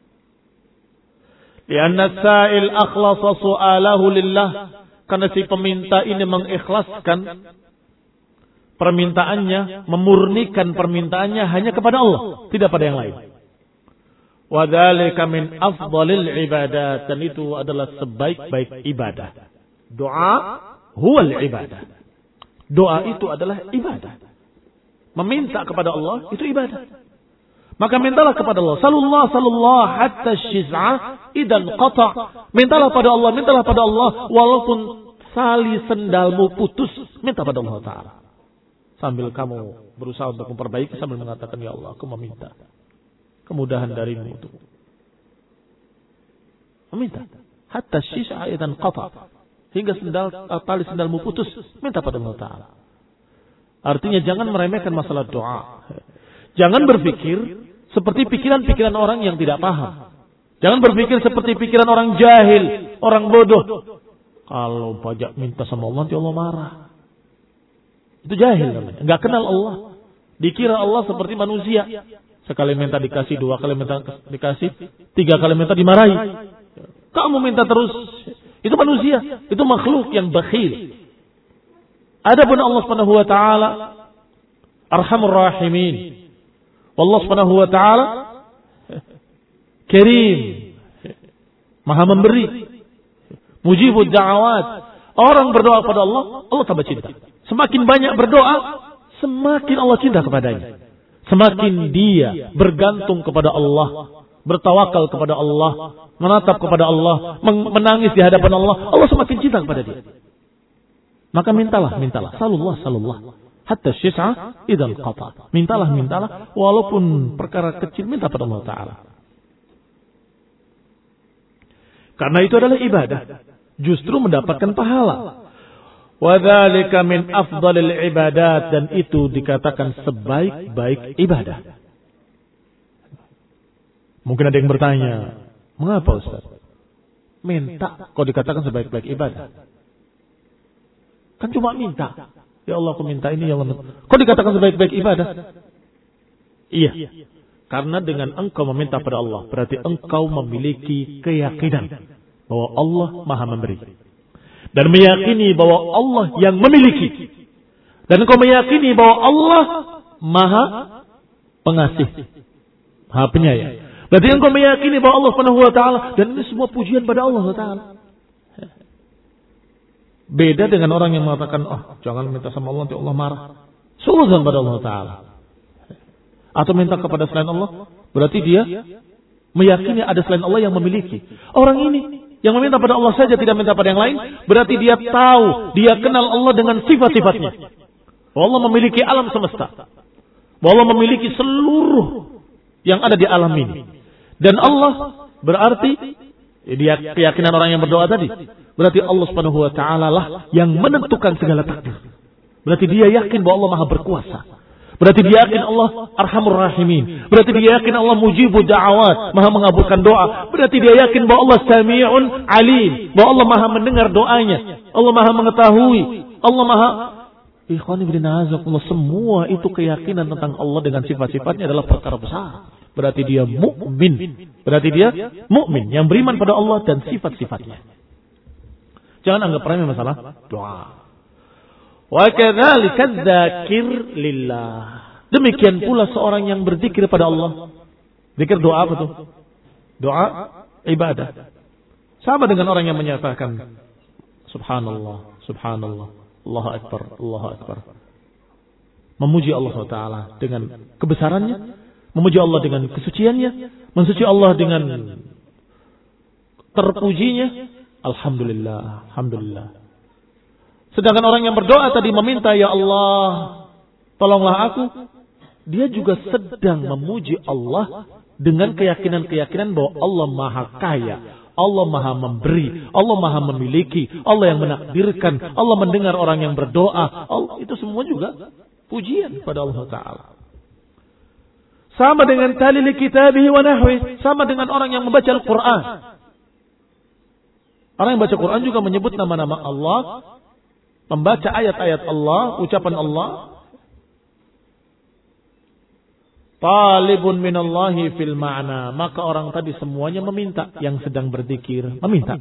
Lianna sa'il akhlasa su'alahu lillah. Karena si peminta ini mengikhlaskan permintaannya, memurnikan permintaannya hanya kepada Allah, tidak pada yang lain. Wa dzalika min afdhalil ibadat, dan itu adalah sebaik-baik ibadah. Doa huwal ibadah. Doa itu adalah ibadah. Meminta kepada Allah itu ibadah. Maka mintalah kepada Allah. Sallallahu sallallahu hatta syiz'a idan qata. Mintalah pada Allah, mintalah pada Allah walaupun tali sendalmu putus, minta pada Allah Ta'ala. Sambil kamu berusaha untuk memperbaiki sambil mengatakan, ya Allah, aku meminta kemudahan darimu untuk meminta. Hatta syiz'a idan qata. Hingga sendal tali sendalmu putus, minta pada Allah Ta'ala. Artinya jangan meremehkan masalah doa. Jangan berpikir seperti pikiran-pikiran orang yang tidak paham. Jangan berpikir seperti pikiran orang jahil, orang bodoh. Kalau pajak minta sama Allah, nanti Allah marah. Itu jahil namanya. Enggak kenal Allah. Dikira Allah seperti manusia. Sekali minta dikasih, dua kali minta dikasih, tiga kali minta dimarahi. Kamu minta terus. Itu manusia. Itu makhluk yang bakhil. Adapun Allah Subhanahu wa taala Arhamur Rahimin. Allah Subhanahu wa taala Karim, Maha memberi, Mujibud da'awat. Orang berdoa kepada Allah, Allah tambah cinta. Semakin banyak berdoa, semakin Allah cinta kepadanya. Semakin dia bergantung kepada Allah, bertawakal kepada Allah, menatap kepada Allah, menangis di hadapan Allah, Allah semakin cinta kepada dia. Maka mintalah, mintalah, sallallahu sallallahu hatta syis'a idzal qata. Mintalah, mintalah walaupun perkara kecil, minta pada Allah Ta'ala. Karena itu adalah ibadah, justru mendapatkan pahala. Wa dzalika min afdhalil ibadat, dan itu dikatakan sebaik-baik ibadah. Mungkin ada yang bertanya, mengapa Ustaz minta kok dikatakan sebaik-baik ibadah? Kan cuma minta. Ya Allah, aku minta ini, ya Allah. Kok dikatakan sebaik-baik ibadah? Iya. Karena dengan engkau meminta pada Allah, berarti engkau memiliki keyakinan bahwa Allah Maha memberi. Dan meyakini bahwa Allah yang memiliki. Dan engkau meyakini bahwa Allah Maha pengasih, Maha penyayang. Berarti engkau meyakini bahwa Allah Subhanahu wa taala, dan ini semua pujian pada Allah Taala. Beda dengan orang yang mengatakan, oh jangan minta sama Allah, nanti Allah marah. Suudzon pada Allah Ta'ala. Atau minta kepada selain Allah, berarti dia meyakini ada selain Allah yang memiliki. Orang ini yang meminta pada Allah saja, tidak minta pada yang lain, berarti dia tahu, dia kenal Allah dengan sifat-sifatnya. Bahwa Allah memiliki alam semesta. Bahwa Allah memiliki seluruh yang ada di alam ini. Dan Allah berarti, dia keyakinan orang yang berdoa tadi, berarti Allah Subhanahu wa taala lah yang menentukan segala takdir. Berarti dia yakin bahwa Allah Maha berkuasa. Berarti dia yakin Allah Arhamur Rahimin. Berarti dia yakin Allah Mujibud da'awat, Maha mengabulkan doa. Berarti dia yakin bahwa Allah Sami'un Alim, bahwa Allah Maha mendengar doanya. Allah Maha mengetahui. Allah Maha Ikhwani fillah, semua itu keyakinan tentang Allah dengan sifat-sifatnya adalah perkara besar. Berarti dia mukmin. Berarti dia mukmin yang beriman pada Allah dan sifat-sifatnya. Jangan anggap remeh masalah doa. Wa kadzalika dzakir lillah. Demikian pula seorang yang berzikir pada Allah. Zikir doa apa tuh? Doa ibadah. Sama dengan orang yang menyatakan subhanallah, subhanallah, Allahu akbar, Allahu akbar. Memuji Allah Taala dengan kebesarannya, memuji Allah dengan kesuciannya, mensuci Allah dengan terpujinya. Alhamdulillah, alhamdulillah. Sedangkan orang yang berdoa tadi meminta, ya Allah, tolonglah aku. Dia juga sedang memuji Allah dengan keyakinan-keyakinan bahwa Allah Maha Kaya, Allah Maha Memberi, Allah Maha Memiliki, Allah yang menakdirkan, Allah mendengar orang yang berdoa. Allah, itu semua juga pujian pada Allah Ta'ala. Sama dengan talil kitabihi wa nahwi, sama dengan orang yang membaca Al-Quran. Orang yang baca Quran juga menyebut nama-nama Allah, membaca ayat-ayat Allah, ucapan Allah. Talibun minallahi fil ma'na. Maka orang tadi semuanya meminta, yang sedang berzikir meminta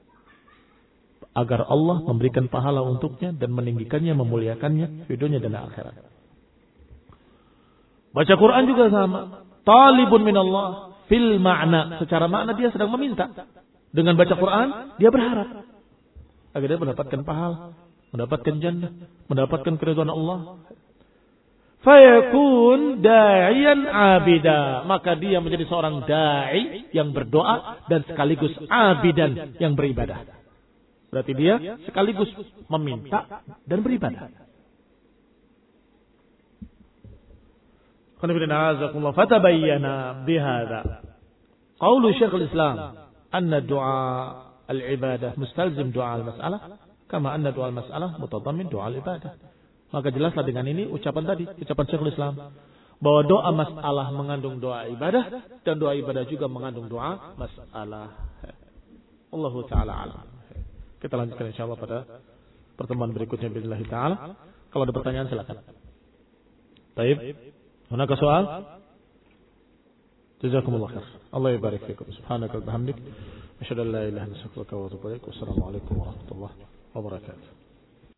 agar Allah memberikan pahala untuknya dan meninggikannya, memuliakannya di dunia dan akhirat. Baca Quran juga sama. Talibun minallah fil ma'na. Secara makna dia sedang meminta. Dengan baca Quran dia berharap agar dia mendapatkan pahala, mendapatkan jannah, mendapatkan keridhaan Allah. Fayakun da'iyan abida. Maka dia menjadi seorang da'i yang berdoa dan sekaligus abidan yang beribadah. Berarti dia sekaligus meminta dan beribadah. Fatabayyana bihadza qaulu Syekhul Islam anna du'a al-ibadah mustalzim du'a al-mas'alah kama anna du'a al-mas'alah mutadammin du'a al-ibadah. Maka jelaslah dengan ini ucapan tadi, ucapan Syekhul Islam, bahwa doa masalah mengandung doa ibadah dan doa ibadah juga mengandung doa masalah. Allahu ta'ala alam. Kita lanjutkan insyaallah pada pertemuan berikutnya billahi ta'ala. Kalau ada pertanyaan silakan. Baik. Hunaka soal? Jazakumullah khair. Allah yabarik fikum. Subhanaka wa bihamdik. Asyhadu an la ilaha illa anta astaghfiruka wa atubu ilaik. Wassalamu alaikum warahmatullahi wabarakatuh.